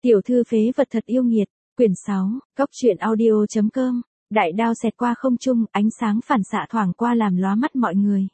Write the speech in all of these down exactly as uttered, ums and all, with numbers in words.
Tiểu thư phế vật thật yêu nghiệt, quyển sáu, góc truyện audio chấm com, đại đao xẹt qua không trung, ánh sáng phản xạ thoảng qua làm lóa mắt mọi người.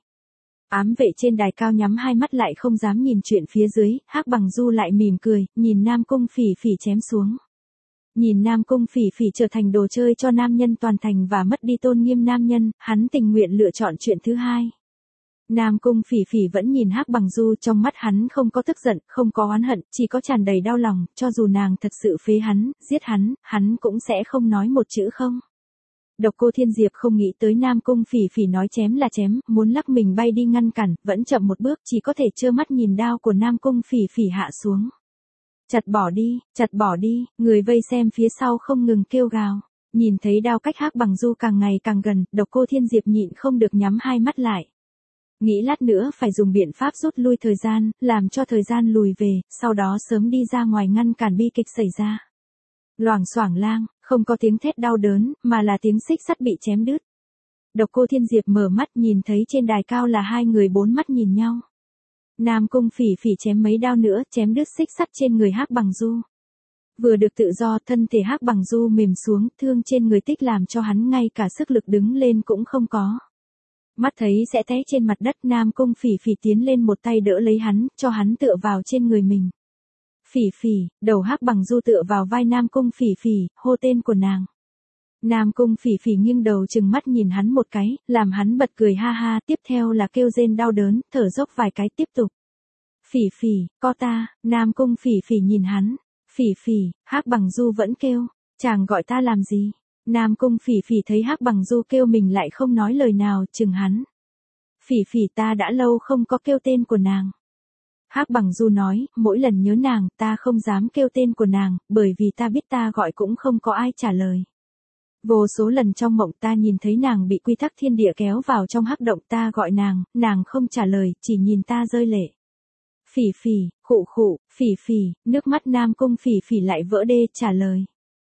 Ám vệ trên đài cao nhắm hai mắt lại không dám nhìn chuyện phía dưới, Hắc Bằng Du lại mỉm cười, nhìn Nam Cung Phỉ Phỉ chém xuống. Nhìn Nam Cung Phỉ Phỉ trở thành đồ chơi cho nam nhân toàn thành và mất đi tôn nghiêm nam nhân, hắn tình nguyện lựa chọn chuyện thứ hai. Nam Cung Phỉ Phỉ vẫn nhìn Hắc Bằng Du, trong mắt hắn không có tức giận, không có oán hận, chỉ có tràn đầy đau lòng, cho dù nàng thật sự phế hắn, giết hắn, hắn cũng sẽ không nói một chữ không. Độc Cô Thiên Diệp không nghĩ tới Nam Cung Phỉ Phỉ nói chém là chém, muốn lắc mình bay đi ngăn cản, vẫn chậm một bước, chỉ có thể trơ mắt nhìn đao của Nam Cung Phỉ Phỉ hạ xuống. Chặt bỏ đi, chặt bỏ đi, người vây xem phía sau không ngừng kêu gào. Nhìn thấy đao cách Hắc Bằng Du càng ngày càng gần, Độc Cô Thiên Diệp nhịn không được nhắm hai mắt lại. Nghĩ lát nữa phải dùng biện pháp rút lui thời gian, làm cho thời gian lùi về, sau đó sớm đi ra ngoài ngăn cản bi kịch xảy ra. Loảng xoảng lang, không có tiếng thét đau đớn, mà là tiếng xích sắt bị chém đứt. Độc Cô Thiên Diệp mở mắt nhìn thấy trên đài cao là hai người bốn mắt nhìn nhau. Nam Cung Phỉ Phỉ chém mấy đao nữa, chém đứt xích sắt trên người Hắc Bằng Du. Vừa được tự do, thân thể Hắc Bằng Du mềm xuống, thương trên người tích làm cho hắn ngay cả sức lực đứng lên cũng không có. Mắt thấy sẽ té trên mặt đất, Nam Cung Phỉ Phỉ tiến lên một tay đỡ lấy hắn, cho hắn tựa vào trên người mình. Phỉ Phỉ, đầu Hắc Bằng Du tựa vào vai Nam Cung Phỉ Phỉ, hô tên của nàng. Nam Cung Phỉ Phỉ nghiêng đầu chừng mắt nhìn hắn một cái, làm hắn bật cười ha ha, tiếp theo là kêu rên đau đớn, thở dốc vài cái tiếp tục. Phỉ Phỉ, co ta, Nam Cung Phỉ Phỉ nhìn hắn. Phỉ Phỉ, Hắc Bằng Du vẫn kêu, chàng gọi ta làm gì? Nam Cung Phỉ Phỉ thấy Hắc Bằng Du kêu mình lại không nói lời nào, chừng hắn. Phỉ Phỉ, ta đã lâu không có kêu tên của nàng. Hắc Bằng Du nói, mỗi lần nhớ nàng, ta không dám kêu tên của nàng, bởi vì ta biết ta gọi cũng không có ai trả lời. Vô số lần trong mộng ta nhìn thấy nàng bị quy tắc thiên địa kéo vào trong hắc động, ta gọi nàng, nàng không trả lời, chỉ nhìn ta rơi lệ. Phỉ Phỉ, khụ khụ, Phỉ Phỉ, nước mắt Nam Cung Phỉ Phỉ lại vỡ đê, trả lời.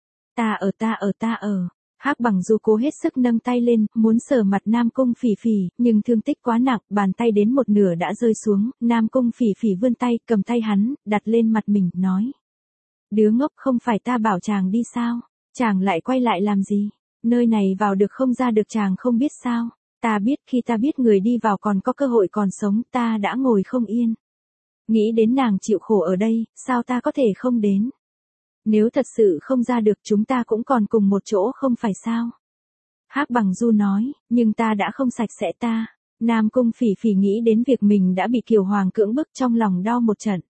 Ta ở ta ở ta ở. Hắc Bằng Du cố hết sức nâng tay lên, muốn sờ mặt Nam Cung Phỉ Phỉ, nhưng thương tích quá nặng, bàn tay đến một nửa đã rơi xuống, Nam Cung Phỉ Phỉ vươn tay, cầm tay hắn, đặt lên mặt mình, nói. Đứa ngốc, không phải ta bảo chàng đi sao? Chàng lại quay lại làm gì? Nơi này vào được không ra được, chàng không biết sao? Ta biết, khi ta biết người đi vào còn có cơ hội còn sống, ta đã ngồi không yên. Nghĩ đến nàng chịu khổ ở đây, sao ta có thể không đến? Nếu thật sự không ra được, chúng ta cũng còn cùng một chỗ không phải sao? Hắc Bằng Du nói, nhưng ta đã không sạch sẽ ta. Nam Cung Phỉ Phỉ nghĩ đến việc mình đã bị Kiều Hoàng cưỡng bức, trong lòng đau một trận.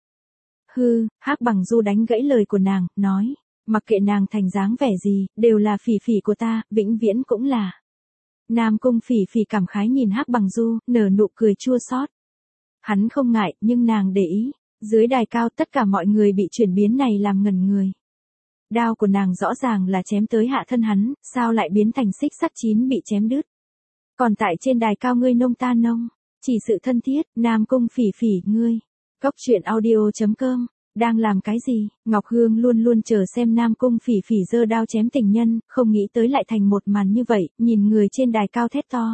Hư, Hắc Bằng Du đánh gãy lời của nàng, nói, mặc kệ nàng thành dáng vẻ gì, đều là Phỉ Phỉ của ta, vĩnh viễn cũng là. Nam Cung Phỉ Phỉ cảm khái nhìn Hắc Bằng Du, nở nụ cười chua xót. Hắn không ngại, nhưng nàng để ý. Dưới đài cao tất cả mọi người bị chuyển biến này làm ngẩn người. Đao của nàng rõ ràng là chém tới hạ thân hắn, sao lại biến thành xích sắt chín bị chém đứt. Còn tại trên đài cao ngươi nông ta nông, chỉ sự thân thiết, Nam Cung Phỉ Phỉ, ngươi. Góc truyện audio chấm com, đang làm cái gì? Ngọc Hương luôn luôn chờ xem Nam Cung Phỉ Phỉ giơ đao chém tình nhân, không nghĩ tới lại thành một màn như vậy, nhìn người trên đài cao thét to.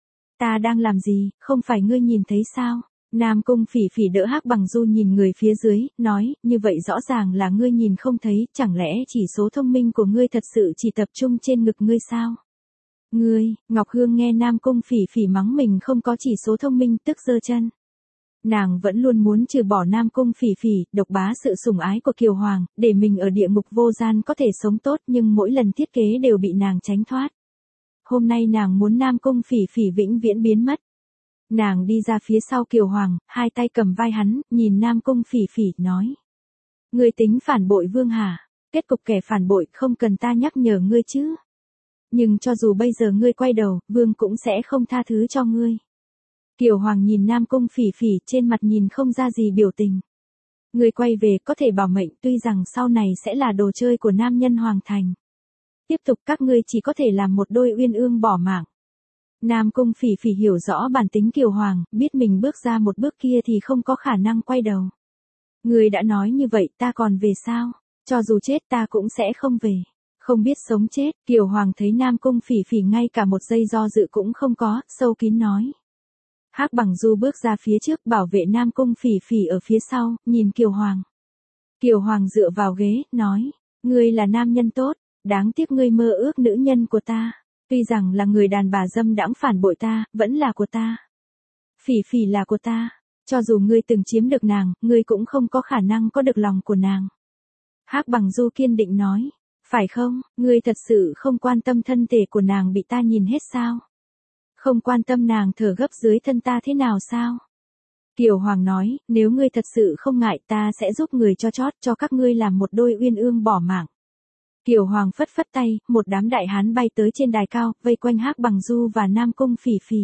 Ta đang làm gì, không phải ngươi nhìn thấy sao? Nam Cung Phỉ Phỉ đỡ Hắc Bằng Du nhìn người phía dưới, nói, như vậy rõ ràng là ngươi nhìn không thấy, chẳng lẽ chỉ số thông minh của ngươi thật sự chỉ tập trung trên ngực ngươi sao? Ngươi, Ngọc Hương nghe Nam Cung Phỉ Phỉ mắng mình không có chỉ số thông minh, tức giơ chân. Nàng vẫn luôn muốn trừ bỏ Nam Cung Phỉ Phỉ, độc bá sự sủng ái của Kiều Hoàng, để mình ở địa ngục vô gian có thể sống tốt, nhưng mỗi lần thiết kế đều bị nàng tránh thoát. Hôm nay nàng muốn Nam Cung Phỉ Phỉ vĩnh viễn biến mất. Nàng đi ra phía sau Kiều Hoàng, hai tay cầm vai hắn, nhìn Nam Cung Phỉ Phỉ, nói. Ngươi tính phản bội vương hả? Kết cục kẻ phản bội không cần ta nhắc nhở ngươi chứ. Nhưng cho dù bây giờ ngươi quay đầu, vương cũng sẽ không tha thứ cho ngươi. Kiều Hoàng nhìn Nam Cung Phỉ Phỉ, trên mặt nhìn không ra gì biểu tình. Ngươi quay về có thể bảo mệnh, tuy rằng sau này sẽ là đồ chơi của nam nhân hoàng thành. Tiếp tục các ngươi chỉ có thể làm một đôi uyên ương bỏ mạng. Nam Cung Phỉ Phỉ hiểu rõ bản tính Kiều Hoàng, biết mình bước ra một bước kia thì không có khả năng quay đầu. Ngươi đã nói như vậy, ta còn về sao? Cho dù chết ta cũng sẽ không về. Không biết sống chết, Kiều Hoàng thấy Nam Cung Phỉ Phỉ ngay cả một giây do dự cũng không có, sâu kín nói. Hắc Bằng Du bước ra phía trước, bảo vệ Nam Cung Phỉ Phỉ ở phía sau, nhìn Kiều Hoàng. Kiều Hoàng dựa vào ghế, nói, ngươi là nam nhân tốt, đáng tiếc ngươi mơ ước nữ nhân của ta. Tuy rằng là người đàn bà dâm đãng phản bội ta, vẫn là của ta. Phỉ Phỉ là của ta, cho dù ngươi từng chiếm được nàng, ngươi cũng không có khả năng có được lòng của nàng. Hắc Bằng Du kiên định nói, phải không, ngươi thật sự không quan tâm thân thể của nàng bị ta nhìn hết sao? Không quan tâm nàng thở gấp dưới thân ta thế nào sao? Kiều Hoàng nói, nếu ngươi thật sự không ngại ta sẽ giúp người cho chót cho các ngươi làm một đôi uyên ương bỏ mạng. Kiều Hoàng phất phất tay, một đám đại hán bay tới trên đài cao, vây quanh Hắc Bằng Du và Nam Cung Phỉ Phỉ.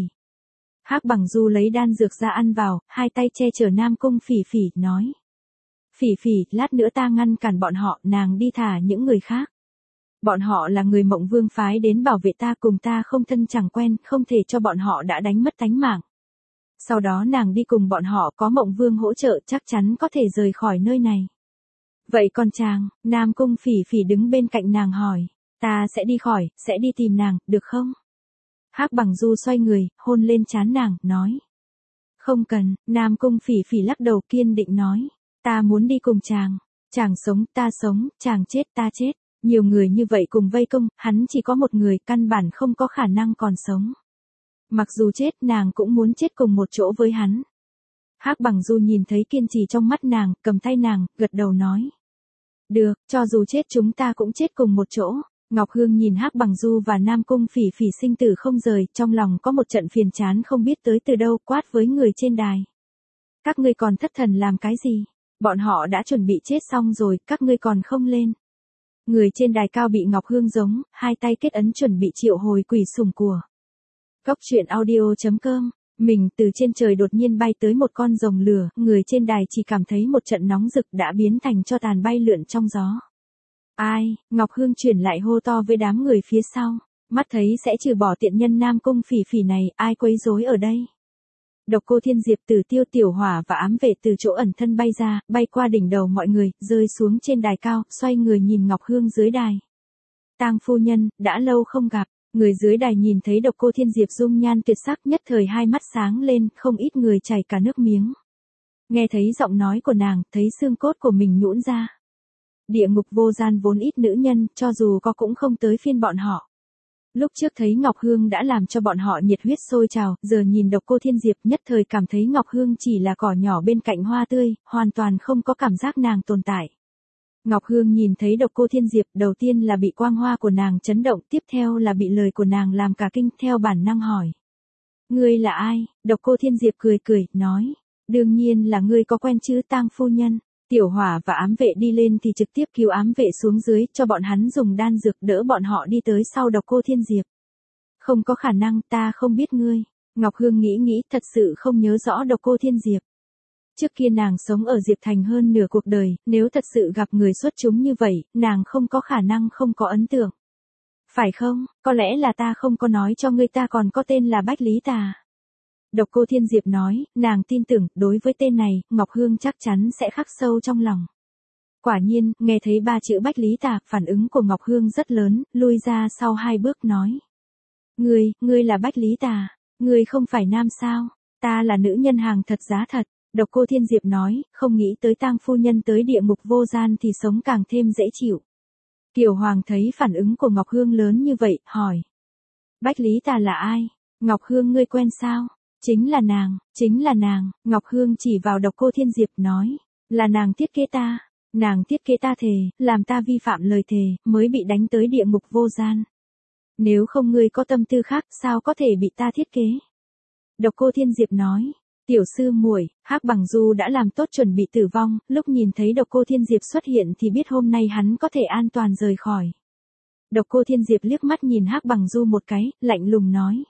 Hắc Bằng Du lấy đan dược ra ăn vào, hai tay che chở Nam Cung Phỉ Phỉ, nói. Phỉ Phỉ, lát nữa ta ngăn cản bọn họ, nàng đi thả những người khác. Bọn họ là người Mộng Vương phái đến bảo vệ ta, cùng ta không thân chẳng quen, không thể cho bọn họ đã đánh mất tánh mạng. Sau đó nàng đi cùng bọn họ, có Mộng Vương hỗ trợ chắc chắn có thể rời khỏi nơi này. Vậy còn chàng? Nam Cung Phỉ Phỉ đứng bên cạnh nàng hỏi. Ta sẽ đi khỏi, sẽ đi tìm nàng, được không? Hắc Bằng Du xoay người, hôn lên trán nàng, nói. Không cần, Nam Cung Phỉ Phỉ lắc đầu kiên định nói. Ta muốn đi cùng chàng. Chàng sống, ta sống, chàng chết, ta chết. Nhiều người như vậy cùng vây công, hắn chỉ có một người, căn bản không có khả năng còn sống. Mặc dù chết, nàng cũng muốn chết cùng một chỗ với hắn. Hắc Bằng Du nhìn thấy kiên trì trong mắt nàng, cầm tay nàng, gật đầu nói. Được, cho dù chết chúng ta cũng chết cùng một chỗ. Ngọc Hương nhìn Hắc Bằng Du và Nam Cung Phỉ Phỉ sinh tử không rời, trong lòng có một trận phiền chán không biết tới từ đâu, quát với người trên đài. Các ngươi còn thất thần làm cái gì? Bọn họ đã chuẩn bị chết xong rồi, các ngươi còn không lên. Người trên đài cao bị Ngọc Hương giống, hai tay kết ấn chuẩn bị triệu hồi quỷ sủng của. Cốc truyện audio chấm com. Mình từ trên trời đột nhiên bay tới một con rồng lửa, người trên đài chỉ cảm thấy một trận nóng rực đã biến thành tro tàn bay lượn trong gió. Ai? Ngọc Hương chuyển lại hô to với đám người phía sau. Mắt thấy sẽ trừ bỏ tiện nhân Nam Cung Phỉ Phỉ này, ai quấy rối ở đây? Độc Cô Thiên Diệp, Tử Tiêu, Tiểu Hỏa và ám vệ từ chỗ ẩn thân bay ra, bay qua đỉnh đầu mọi người, rơi xuống trên đài cao, xoay người nhìn Ngọc Hương dưới đài. Tang phu nhân, đã lâu không gặp. Người dưới đài nhìn thấy Độc Cô Thiên Diệp dung nhan tuyệt sắc, nhất thời hai mắt sáng lên, không ít người chảy cả nước miếng. Nghe thấy giọng nói của nàng, thấy xương cốt của mình nhũn ra. Địa ngục vô gian vốn ít nữ nhân, cho dù có cũng không tới phiên bọn họ. Lúc trước thấy Ngọc Hương đã làm cho bọn họ nhiệt huyết sôi trào, giờ nhìn Độc Cô Thiên Diệp nhất thời cảm thấy Ngọc Hương chỉ là cỏ nhỏ bên cạnh hoa tươi, hoàn toàn không có cảm giác nàng tồn tại. Ngọc Hương nhìn thấy Độc Cô Thiên Diệp, đầu tiên là bị quang hoa của nàng chấn động, tiếp theo là bị lời của nàng làm cả kinh, theo bản năng hỏi. Ngươi là ai? Độc Cô Thiên Diệp cười cười, nói. Đương nhiên là ngươi có quen chứ Tang phu nhân. Tiểu Hỏa và ám vệ đi lên thì trực tiếp cứu ám vệ xuống dưới, cho bọn hắn dùng đan dược đỡ bọn họ đi tới sau Độc Cô Thiên Diệp. Không có khả năng, ta không biết ngươi. Ngọc Hương nghĩ nghĩ, thật sự không nhớ rõ Độc Cô Thiên Diệp. Trước kia nàng sống ở Diệp Thành hơn nửa cuộc đời, nếu thật sự gặp người xuất chúng như vậy, nàng không có khả năng không có ấn tượng. Phải không, có lẽ là ta không có nói cho ngươi ta còn có tên là Bách Lý Tà. Độc Cô Thiên Diệp nói, nàng tin tưởng, đối với tên này, Ngọc Hương chắc chắn sẽ khắc sâu trong lòng. Quả nhiên, nghe thấy ba chữ Bách Lý Tà, phản ứng của Ngọc Hương rất lớn, lui ra sau hai bước nói. Ngươi, ngươi là Bách Lý Tà, ngươi không phải nam sao, ta là nữ nhân hàng thật giá thật. Độc Cô Thiên Diệp nói, không nghĩ tới Tang phu nhân tới địa ngục vô gian thì sống càng thêm dễ chịu. Kiều Hoàng thấy phản ứng của Ngọc Hương lớn như vậy, hỏi. Bách Lý Tà là ai? Ngọc Hương ngươi quen sao? Chính là nàng, chính là nàng. Ngọc Hương chỉ vào Độc Cô Thiên Diệp nói, là nàng thiết kế ta. Nàng thiết kế ta thề, làm ta vi phạm lời thề, mới bị đánh tới địa ngục vô gian. Nếu không ngươi có tâm tư khác, sao có thể bị ta thiết kế? Độc Cô Thiên Diệp nói. Tiểu sư muội, Hắc Bằng Du đã làm tốt chuẩn bị tử vong, lúc nhìn thấy Độc Cô Thiên Diệp xuất hiện thì biết hôm nay hắn có thể an toàn rời khỏi. Độc Cô Thiên Diệp liếc mắt nhìn Hắc Bằng Du một cái, lạnh lùng nói.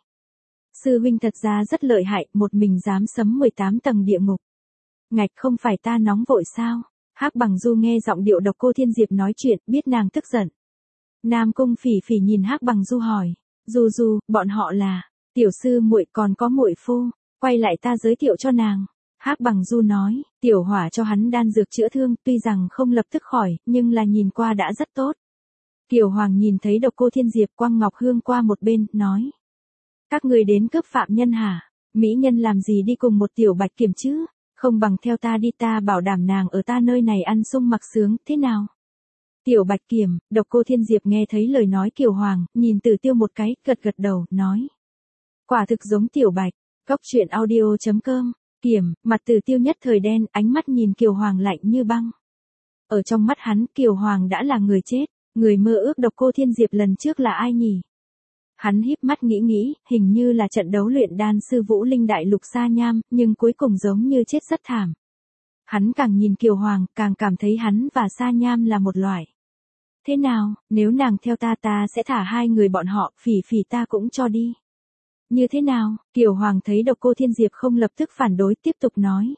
Sư huynh thật ra rất lợi hại, một mình dám sấm mười tám tầng địa ngục. Ngạch không phải ta nóng vội sao? Hắc Bằng Du nghe giọng điệu Độc Cô Thiên Diệp nói chuyện, biết nàng tức giận. Nam Cung Phỉ Phỉ nhìn Hắc Bằng Du hỏi, Du Du, bọn họ là, tiểu sư muội còn có muội phu. Quay lại ta giới thiệu cho nàng. Hắc Bằng Du nói, Tiểu Hỏa cho hắn đan dược chữa thương, tuy rằng không lập tức khỏi, nhưng là nhìn qua đã rất tốt. Kiều Hoàng nhìn thấy Độc Cô Thiên Diệp quăng Ngọc Hương qua một bên, nói. Các người đến cướp phạm nhân hả? Mỹ nhân làm gì đi cùng một tiểu bạch kiểm chứ? Không bằng theo ta đi, ta bảo đảm nàng ở ta nơi này ăn sung mặc sướng, thế nào? Tiểu Bạch Kiểm, Độc Cô Thiên Diệp nghe thấy lời nói Kiều Hoàng, nhìn Tử Tiêu một cái, gật gật đầu, nói. Quả thực giống Tiểu Bạch, Cóc truyện audio chấm com, Kiểm, mặt Tử Tiêu nhất thời đen, ánh mắt nhìn Kiều Hoàng lạnh như băng. Ở trong mắt hắn, Kiều Hoàng đã là người chết, người mơ ước Độc Cô Thiên Diệp lần trước là ai nhỉ? Hắn híp mắt nghĩ nghĩ, hình như là trận đấu luyện đan sư Vũ Linh Đại Lục Sa Nham, nhưng cuối cùng giống như chết rất thảm. Hắn càng nhìn Kiều Hoàng, càng cảm thấy hắn và Sa Nham là một loại. Thế nào, nếu nàng theo ta ta sẽ thả hai người bọn họ, Phỉ Phỉ ta cũng cho đi. Như thế nào, Kiều Hoàng thấy Độc Cô Thiên Diệp không lập tức phản đối, tiếp tục nói.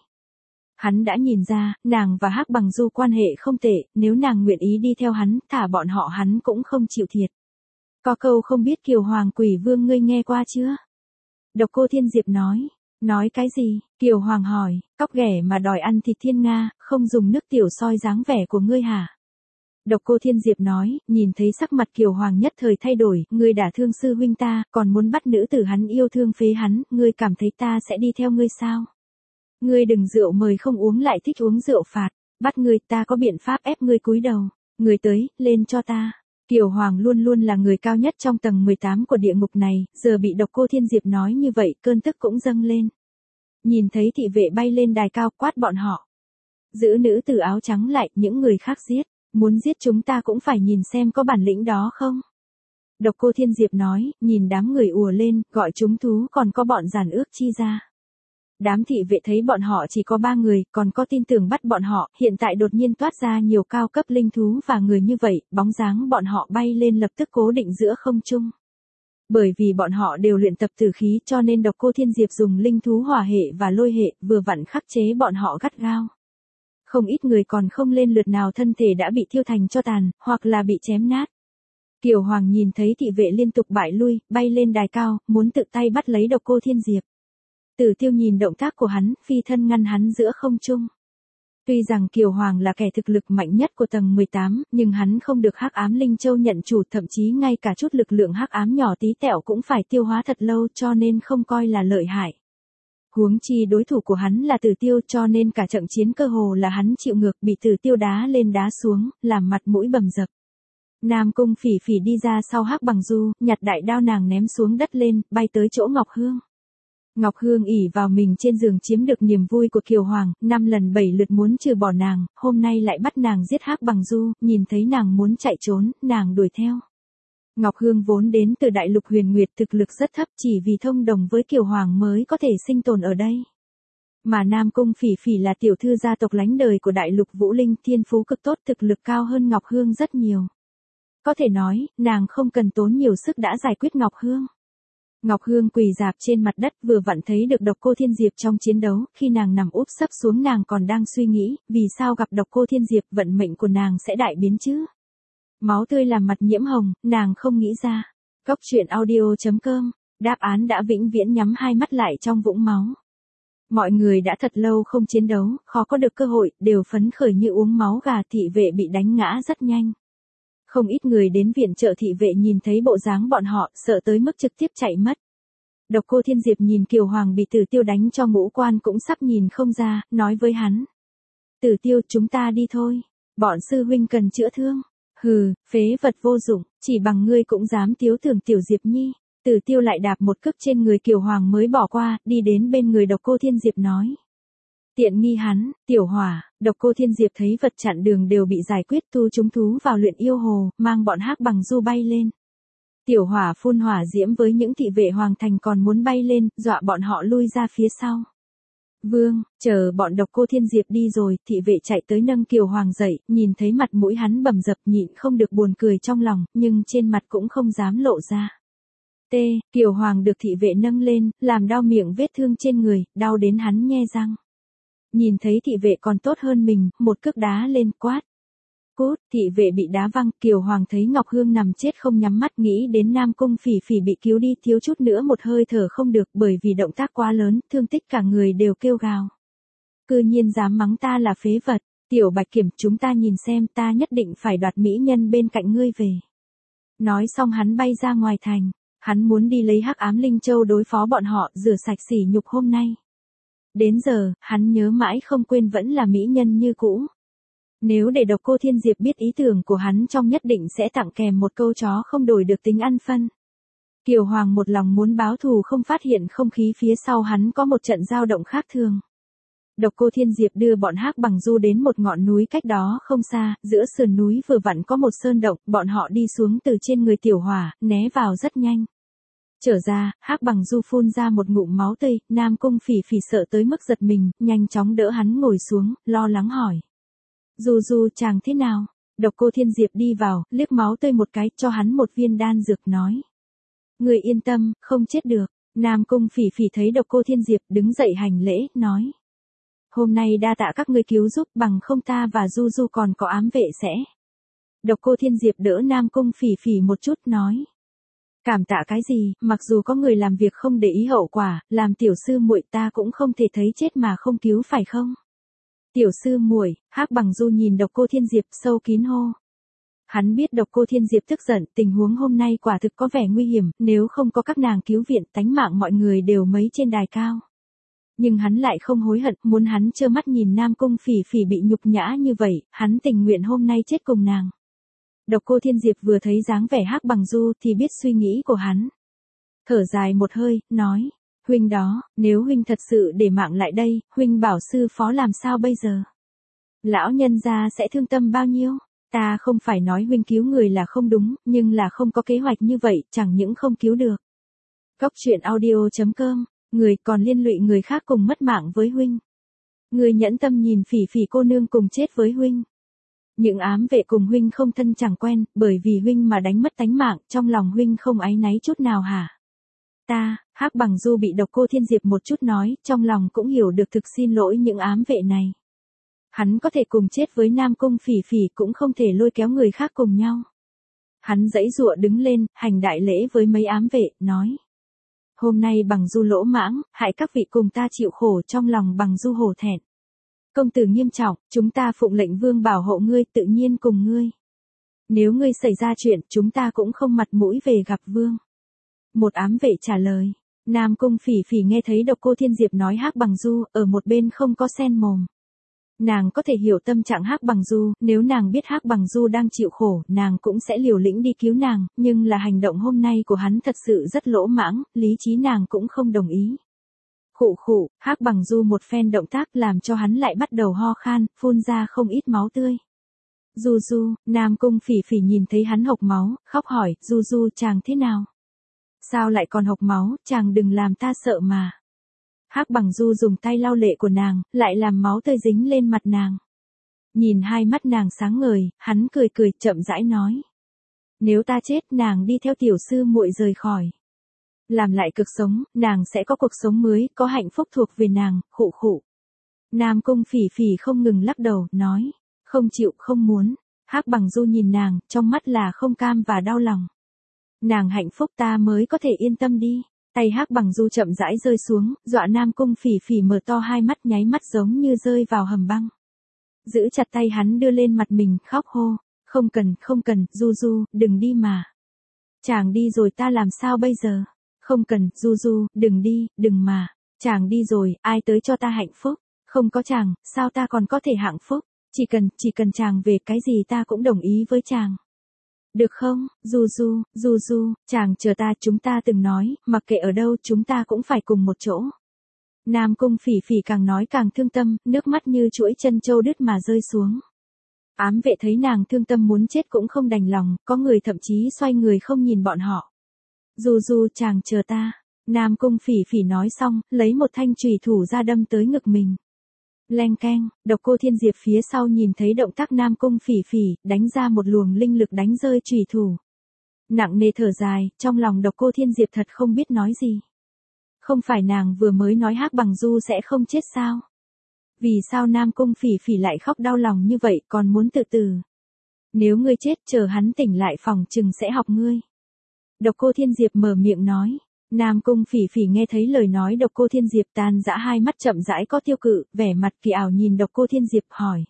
Hắn đã nhìn ra, nàng và Hắc Bằng Du quan hệ không tệ, nếu nàng nguyện ý đi theo hắn, thả bọn họ hắn cũng không chịu thiệt. Có câu không biết Kiều Hoàng Quỷ Vương ngươi nghe qua chưa? Độc Cô Thiên Diệp nói. Nói cái gì? Kiều Hoàng hỏi, cóc ghẻ mà đòi ăn thịt thiên nga, không dùng nước tiểu soi dáng vẻ của ngươi hả? Độc Cô Thiên Diệp nói, nhìn thấy sắc mặt Kiều Hoàng nhất thời thay đổi, ngươi đã thương sư huynh ta, còn muốn bắt nữ tử hắn yêu thương phế hắn, ngươi cảm thấy ta sẽ đi theo ngươi sao? Ngươi đừng rượu mời không uống lại thích uống rượu phạt, bắt ngươi, ta có biện pháp ép ngươi cúi đầu, ngươi tới, lên cho ta. Kiều Hoàng luôn luôn là người cao nhất trong tầng mười tám của địa ngục này, giờ bị Độc Cô Thiên Diệp nói như vậy, cơn tức cũng dâng lên. Nhìn thấy thị vệ bay lên đài cao, quát bọn họ. Giữ nữ tử áo trắng lại, những người khác giết, muốn giết chúng ta cũng phải nhìn xem có bản lĩnh đó không. Độc Cô Thiên Diệp nói, nhìn đám người ùa lên, gọi chúng thú còn có bọn giản ước chi ra. Đám thị vệ thấy bọn họ chỉ có ba người, còn có tin tưởng bắt bọn họ, hiện tại đột nhiên toát ra nhiều cao cấp linh thú và người như vậy, bóng dáng bọn họ bay lên lập tức cố định giữa không trung. Bởi vì bọn họ đều luyện tập tử khí cho nên Độc Cô Thiên Diệp dùng linh thú hỏa hệ và lôi hệ, vừa vặn khắc chế bọn họ gắt gao. Không ít người còn không lên lượt nào thân thể đã bị thiêu thành cho tàn, hoặc là bị chém nát. Kiều Hoàng nhìn thấy thị vệ liên tục bại lui, bay lên đài cao, muốn tự tay bắt lấy Độc Cô Thiên Diệp. Tử Tiêu nhìn động tác của hắn, phi thân ngăn hắn giữa không trung. Tuy rằng Kiều Hoàng là kẻ thực lực mạnh nhất của tầng mười tám, nhưng hắn không được Hắc Ám Linh Châu nhận chủ, thậm chí ngay cả chút lực lượng hắc ám nhỏ tí tẹo cũng phải tiêu hóa thật lâu, cho nên không coi là lợi hại. Huống chi đối thủ của hắn là Tử Tiêu, cho nên cả trận chiến cơ hồ là hắn chịu ngược, bị Tử Tiêu đá lên đá xuống, làm mặt mũi bầm dập. Nam Cung Phỉ Phỉ đi ra sau Hắc Bằng Du, nhặt đại đao nàng ném xuống đất lên, bay tới chỗ Ngọc Hương. Ngọc Hương ỷ vào mình trên giường chiếm được niềm vui của Kiều Hoàng, năm lần bảy lượt muốn trừ bỏ nàng, hôm nay lại bắt nàng giết Hắc Bằng Du, nhìn thấy nàng muốn chạy trốn, nàng đuổi theo. Ngọc Hương vốn đến từ Đại Lục Huyền Nguyệt, thực lực rất thấp, chỉ vì thông đồng với Kiều Hoàng mới có thể sinh tồn ở đây. Mà Nam Cung Phỉ Phỉ là tiểu thư gia tộc lánh đời của Đại Lục Vũ Linh, thiên phú cực tốt, thực lực cao hơn Ngọc Hương rất nhiều. Có thể nói, nàng không cần tốn nhiều sức đã giải quyết Ngọc Hương. Ngọc Hương quỳ rạp trên mặt đất, vừa vặn thấy được Độc Cô Thiên Diệp trong chiến đấu, khi nàng nằm úp sấp xuống nàng còn đang suy nghĩ, vì sao gặp Độc Cô Thiên Diệp vận mệnh của nàng sẽ đại biến chứ? Máu tươi làm mặt nhiễm hồng, nàng không nghĩ ra. Cóc truyện audio chấm com, đáp án đã vĩnh viễn nhắm hai mắt lại trong vũng máu. Mọi người đã thật lâu không chiến đấu, khó có được cơ hội, đều phấn khởi như uống máu gà, thị vệ bị đánh ngã rất nhanh. Không ít người đến viện trợ thị vệ nhìn thấy bộ dáng bọn họ, sợ tới mức trực tiếp chạy mất. Độc Cô Thiên Diệp nhìn Kiều Hoàng bị Tử Tiêu đánh cho ngũ quan cũng sắp nhìn không ra, nói với hắn. Tử Tiêu, chúng ta đi thôi. Bọn sư huynh cần chữa thương. Hừ, phế vật vô dụng, chỉ bằng ngươi cũng dám tiếu tưởng Tiểu Diệp Nhi. Tử Tiêu lại đạp một cước trên người Kiều Hoàng mới bỏ qua, đi đến bên người Độc Cô Thiên Diệp nói. Tiện nghi hắn, Tiểu Hỏa. Độc Cô Thiên Diệp thấy vật chặn đường đều bị giải quyết, thu chúng thú vào luyện yêu hồ, mang bọn Hắc Bằng Du bay lên. Tiểu Hỏa phun hỏa diễm với những thị vệ hoàng thành còn muốn bay lên, dọa bọn họ lui ra phía sau. Vương, chờ bọn Độc Cô Thiên Diệp đi rồi, thị vệ chạy tới nâng Kiều Hoàng dậy, nhìn thấy mặt mũi hắn bầm dập nhịn không được buồn cười trong lòng, nhưng trên mặt cũng không dám lộ ra. T, Kiều Hoàng được thị vệ nâng lên, làm đau miệng vết thương trên người, đau đến hắn nhe răng. Nhìn thấy thị vệ còn tốt hơn mình, một cước đá lên, quát. Cút, thị vệ bị đá văng, Kiều Hoàng thấy Ngọc Hương nằm chết không nhắm mắt, nghĩ đến Nam Cung Phỉ Phỉ bị cứu đi, thiếu chút nữa một hơi thở không được, bởi vì động tác quá lớn, thương tích cả người đều kêu gào. Cư nhiên dám mắng ta là phế vật, Tiểu Bạch Kiểm, chúng ta nhìn xem, ta nhất định phải đoạt mỹ nhân bên cạnh ngươi về. Nói xong hắn bay ra ngoài thành, hắn muốn đi lấy Hắc Ám Linh Châu đối phó bọn họ, rửa sạch sỉ nhục hôm nay. Đến giờ, hắn nhớ mãi không quên vẫn là mỹ nhân như cũ. Nếu để Độc Cô Thiên Diệp biết ý tưởng của hắn trong nhất định sẽ tặng kèm một câu chó không đổi được tính ăn phân. Kiều Hoàng một lòng muốn báo thù không phát hiện không khí phía sau hắn có một trận dao động khác thường. Độc Cô Thiên Diệp đưa bọn Hắc Bằng Du đến một ngọn núi cách đó không xa, giữa sườn núi vừa vặn có một sơn động, bọn họ đi xuống từ trên người Tiểu Hỏa, né vào rất nhanh. Trở ra, Hắc Bằng Du phun ra một ngụm máu tươi, Nam Cung Phỉ Phỉ sợ tới mức giật mình, nhanh chóng đỡ hắn ngồi xuống, lo lắng hỏi. Du Du chàng thế nào? Độc Cô Thiên Diệp đi vào, liếc máu tươi một cái, cho hắn một viên đan dược nói. Người yên tâm, không chết được. Nam Cung Phỉ Phỉ thấy Độc Cô Thiên Diệp đứng dậy hành lễ, nói. Hôm nay đa tạ các ngươi cứu giúp, bằng không ta và Du Du còn có ám vệ sẽ. Độc Cô Thiên Diệp đỡ Nam Cung Phỉ Phỉ một chút, nói. Cảm tạ cái gì, mặc dù có người làm việc không để ý hậu quả, làm tiểu sư muội ta cũng không thể thấy chết mà không cứu phải không? Tiểu sư muội, Hắc Bằng Du nhìn Độc Cô Thiên Diệp sâu kín hô. Hắn biết Độc Cô Thiên Diệp tức giận, tình huống hôm nay quả thực có vẻ nguy hiểm, nếu không có các nàng cứu viện, tánh mạng mọi người đều mấy trên đài cao. Nhưng hắn lại không hối hận, muốn hắn trơ mắt nhìn Nam Cung Phỉ Phỉ bị nhục nhã như vậy, hắn tình nguyện hôm nay chết cùng nàng. Độc Cô Thiên Diệp vừa thấy dáng vẻ Hắc Bằng Du thì biết suy nghĩ của hắn. Thở dài một hơi, nói, huynh đó, nếu huynh thật sự để mạng lại đây, huynh bảo sư phó làm sao bây giờ? Lão nhân gia sẽ thương tâm bao nhiêu? Ta không phải nói huynh cứu người là không đúng, nhưng là không có kế hoạch như vậy, chẳng những không cứu được. Cốc truyện audio chấm com, người còn liên lụy người khác cùng mất mạng với huynh. Người nhẫn tâm nhìn Phỉ Phỉ cô nương cùng chết với huynh. Những ám vệ cùng huynh không thân chẳng quen, bởi vì huynh mà đánh mất tánh mạng, trong lòng huynh không áy náy chút nào hả? Ta, Hắc Bằng Du bị Độc Cô Thiên Diệp một chút nói, trong lòng cũng hiểu được thực xin lỗi những ám vệ này. Hắn có thể cùng chết với Nam Cung Phỉ Phỉ cũng không thể lôi kéo người khác cùng nhau. Hắn giãy giụa đứng lên, hành đại lễ với mấy ám vệ, nói. Hôm nay Bằng Du lỗ mãng, hại các vị cùng ta chịu khổ, trong lòng Bằng Du hổ thẹn. Công tử nghiêm trọng, chúng ta phụng lệnh vương bảo hộ ngươi, tự nhiên cùng ngươi. Nếu ngươi xảy ra chuyện, chúng ta cũng không mặt mũi về gặp vương. Một ám vệ trả lời. Nam Cung Phỉ Phỉ nghe thấy Độc Cô Thiên Diệp nói Hắc Bằng Du, ở một bên không có sen mồm. Nàng có thể hiểu tâm trạng Hắc Bằng Du, nếu nàng biết Hắc Bằng Du đang chịu khổ, nàng cũng sẽ liều lĩnh đi cứu nàng, nhưng là hành động hôm nay của hắn thật sự rất lỗ mãng, lý trí nàng cũng không đồng ý. Khụ khụ, Hắc Bằng Du một phen động tác làm cho hắn lại bắt đầu ho khan, phun ra không ít máu tươi. Du Du, Nam Cung Phỉ Phỉ nhìn thấy hắn hộc máu, khóc hỏi, Du Du chàng thế nào? Sao lại còn hộc máu, chàng đừng làm ta sợ mà. Hắc Bằng Du dùng tay lau lệ của nàng, lại làm máu tươi dính lên mặt nàng. Nhìn hai mắt nàng sáng ngời, hắn cười cười chậm rãi nói. Nếu ta chết nàng đi theo tiểu sư muội rời khỏi. Làm lại cực sống, nàng sẽ có cuộc sống mới, có hạnh phúc thuộc về nàng, khụ khụ. Nam Cung Phỉ Phỉ không ngừng lắc đầu, nói. Không chịu, không muốn. Hắc Bằng Du nhìn nàng, trong mắt là không cam và đau lòng. Nàng hạnh phúc ta mới có thể yên tâm đi. Tay Hắc Bằng Du chậm rãi rơi xuống, dọa Nam Cung Phỉ Phỉ mở to hai mắt nháy mắt giống như rơi vào hầm băng. Giữ chặt tay hắn đưa lên mặt mình, khóc hô. Không cần, không cần, Du Du, đừng đi mà. Chàng đi rồi ta làm sao bây giờ? Không cần, Du Du, đừng đi, đừng mà. Chàng đi rồi, ai tới cho ta hạnh phúc? Không có chàng, sao ta còn có thể hạnh phúc? Chỉ cần, chỉ cần chàng về cái gì ta cũng đồng ý với chàng. Được không, Du Du, Du Du, chàng chờ ta, chúng ta từng nói, mặc kệ ở đâu chúng ta cũng phải cùng một chỗ. Nam Cung Phỉ Phỉ càng nói càng thương tâm, nước mắt như chuỗi chân châu đứt mà rơi xuống. Ám vệ thấy nàng thương tâm muốn chết cũng không đành lòng, có người thậm chí xoay người không nhìn bọn họ. Du Du chàng chờ ta. Nam Cung Phỉ Phỉ nói xong, lấy một thanh chùy thủ ra đâm tới ngực mình. Leng keng, Độc Cô Thiên Diệp phía sau nhìn thấy động tác Nam Cung Phỉ Phỉ, đánh ra một luồng linh lực đánh rơi chùy thủ. Nặng nề thở dài, trong lòng Độc Cô Thiên Diệp thật không biết nói gì. Không phải nàng vừa mới nói Hắc Bằng Du sẽ không chết sao? Vì sao Nam Cung Phỉ Phỉ lại khóc đau lòng như vậy còn muốn tự tử? Nếu ngươi chết chờ hắn tỉnh lại phòng chừng sẽ học ngươi. Độc Cô Thiên Diệp mở miệng nói. Nam Cung Phỉ Phỉ nghe thấy lời nói Độc Cô Thiên Diệp tan dã hai mắt chậm rãi có tiêu cự, vẻ mặt kỳ ảo nhìn Độc Cô Thiên Diệp hỏi.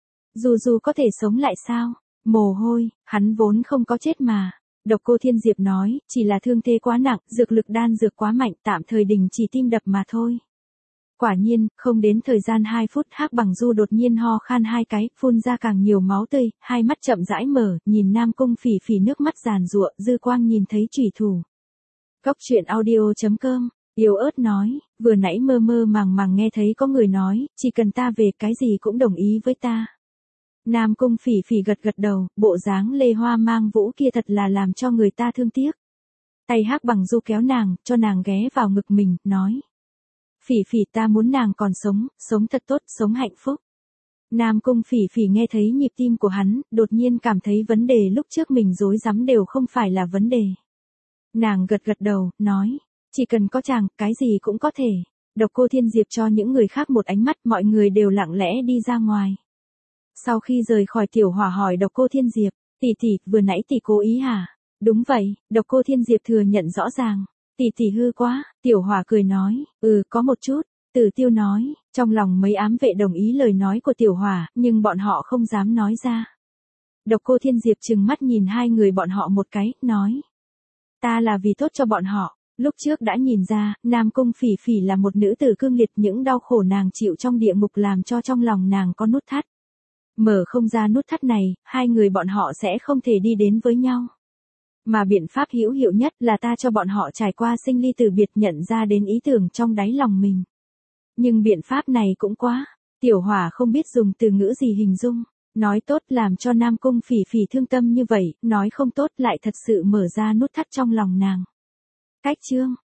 Du Du có thể sống lại sao? Mồ hôi, hắn vốn không có chết mà. Độc Cô Thiên Diệp nói, chỉ là thương thế quá nặng, dược lực đan dược quá mạnh, tạm thời đình chỉ tim đập mà thôi. Quả nhiên, không đến thời gian hai phút Hắc Bằng Du đột nhiên ho khan hai cái, phun ra càng nhiều máu tươi, hai mắt chậm rãi mở, nhìn Nam Cung Phỉ Phỉ nước mắt giàn giụa, dư quang nhìn thấy chủy thủ. Cốc truyện audio chấm com, yếu ớt nói, vừa nãy mơ mơ màng màng nghe thấy có người nói, chỉ cần ta về cái gì cũng đồng ý với ta. Nam Cung Phỉ Phỉ gật gật đầu, bộ dáng lê hoa mang vũ kia thật là làm cho người ta thương tiếc. Tay Hắc Bằng Du kéo nàng, cho nàng ghé vào ngực mình, nói. Phỉ Phỉ ta muốn nàng còn sống, sống thật tốt, sống hạnh phúc. Nam Cung Phỉ Phỉ nghe thấy nhịp tim của hắn, đột nhiên cảm thấy vấn đề lúc trước mình rối rắm đều không phải là vấn đề. Nàng gật gật đầu, nói, chỉ cần có chàng, cái gì cũng có thể. Độc Cô Thiên Diệp cho những người khác một ánh mắt, mọi người đều lặng lẽ đi ra ngoài. Sau khi rời khỏi Tiểu Hỏa hỏi Độc Cô Thiên Diệp, tỷ tỷ, vừa nãy tỷ cố ý hả? Đúng vậy, Độc Cô Thiên Diệp thừa nhận rõ ràng. Tỷ tỷ hư quá, Tiểu Hỏa cười nói, ừ, có một chút. Tử Tiêu nói, trong lòng mấy ám vệ đồng ý lời nói của Tiểu Hỏa, nhưng bọn họ không dám nói ra. Độc Cô Thiên Diệp trừng mắt nhìn hai người bọn họ một cái, nói. Ta là vì tốt cho bọn họ, lúc trước đã nhìn ra, Nam Cung Phỉ Phỉ là một nữ tử cương liệt, những đau khổ nàng chịu trong địa ngục làm cho trong lòng nàng có nút thắt. Mở không ra nút thắt này, hai người bọn họ sẽ không thể đi đến với nhau. Mà biện pháp hữu hiệu nhất là ta cho bọn họ trải qua sinh ly tử biệt, nhận ra đến ý tưởng trong đáy lòng mình. Nhưng biện pháp này cũng quá, Tiểu Hỏa không biết dùng từ ngữ gì hình dung, nói tốt làm cho Nam Cung Phỉ Phỉ thương tâm như vậy, nói không tốt lại thật sự mở ra nút thắt trong lòng nàng. Cách chương